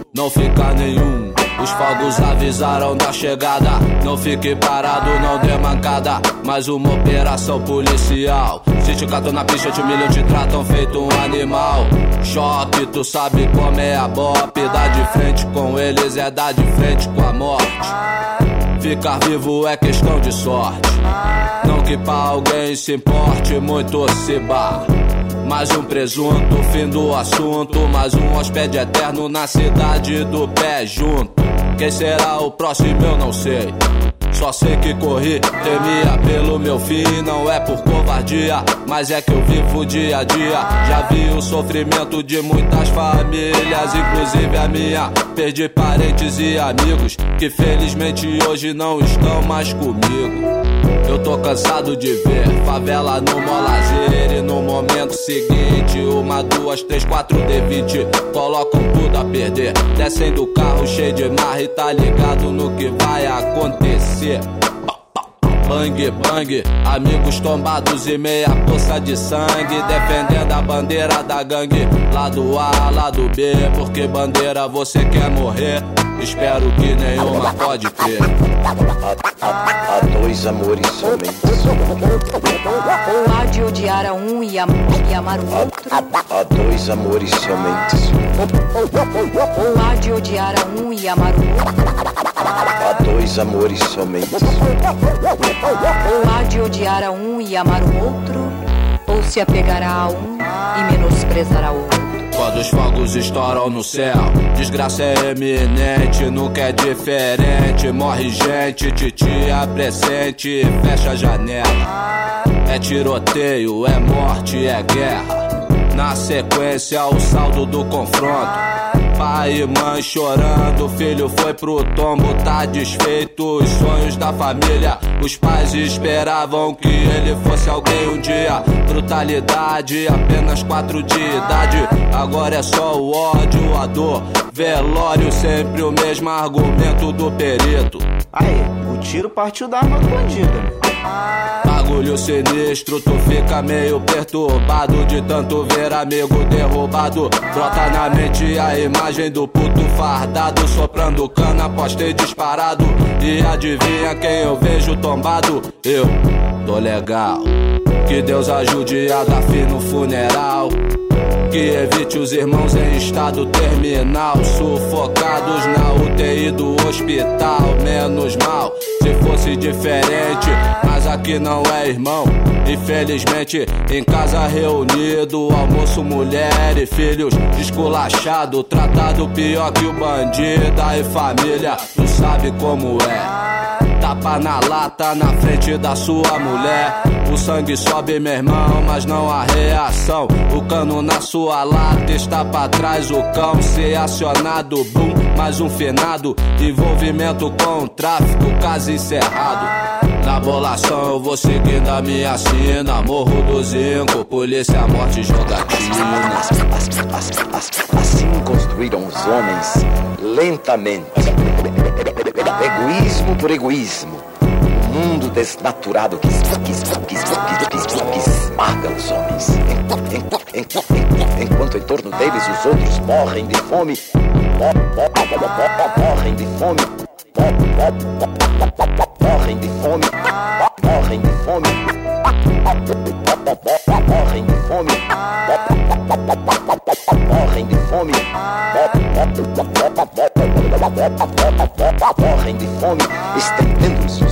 não fica nenhum. Os fogos avisaram da chegada. Não fique parado, não dê mancada. Mais uma operação policial. Se te catam na pista, te humilham, te tratam feito um animal. Choque, tu sabe como é a bop. Dar de frente com eles é dar de frente com a morte. Ficar vivo é questão de sorte. Não que pra alguém se importe muito se bar. Mais um presunto, fim do assunto. Mais um hóspede eterno na cidade do pé junto. Quem será o próximo eu não sei. Só sei que corri, temia pelo meu fim. Não é por covardia, mas é que eu vivo dia a dia. Já vi o sofrimento de muitas famílias, inclusive a minha. Perdi parentes e amigos que felizmente hoje não estão mais comigo. Eu tô cansado de ver favela no Molazer. E no momento seguinte, 1, 2, 3, 4 D20 colocam tudo a perder. Descem do carro cheio de marra e tá ligado no que vai acontecer. Bang, bang, amigos tombados e meia poça de sangue. Defendendo a bandeira da gangue. Lado A, lado B, porque bandeira você quer morrer. Espero que nenhuma pode crer. Há dois amores somente. Ou há de odiar a um e amar o outro. Há dois amores somente. Ou há de odiar a um e amar o outro. Há dois amores somente. Ou há de odiar a um e amar o outro. Ou se apegará a um e menosprezará o outro. Quando os fogos estouram no céu, desgraça é eminente, nunca é diferente. Morre gente, titia presente, fecha a janela. É tiroteio, é morte, é guerra. Na sequência o saldo do confronto. Pai e mãe chorando, filho foi pro tombo, tá desfeito os sonhos da família. Os pais esperavam que ele fosse alguém um dia. Brutalidade, apenas 4 de idade. Agora é só o ódio, a dor. Velório, sempre o mesmo argumento do perito. Aí, o tiro partiu da arma do bandido. Bagulho sinistro, tu fica meio perturbado de tanto ver amigo derrubado. Brota na mente a imagem do puto fardado, soprando cana após ter disparado. E adivinha quem eu vejo tombado? Eu tô legal. Que Deus ajude a dar fim no funeral. Que evite os irmãos em estado terminal, sufocados na UTI do hospital. Menos mal, se fosse diferente, mas aqui não é irmão. Infelizmente, em casa reunido, almoço, mulher e filhos esculachado, tratado pior que o bandido. E família, tu sabe como é. Tapa na lata na frente da sua mulher. O sangue sobe, meu irmão, mas não há reação. O cano na sua lata está pra trás. O cão ser acionado, boom, mais um finado. Envolvimento com o tráfico, caso encerrado. Na bolação eu vou seguindo a minha sina. Morro do Zinco, polícia, morte, jogatina. Assim construíram os homens lentamente. Egoísmo por egoísmo. Um mundo desnaturado que esmaga os homens. Enquanto em torno deles os outros morrem de fome. Morrem de fome. Morrem de fome. Morrem de fome. Morrem de fome. Morrem de fome. Morrem de fome, estendendo os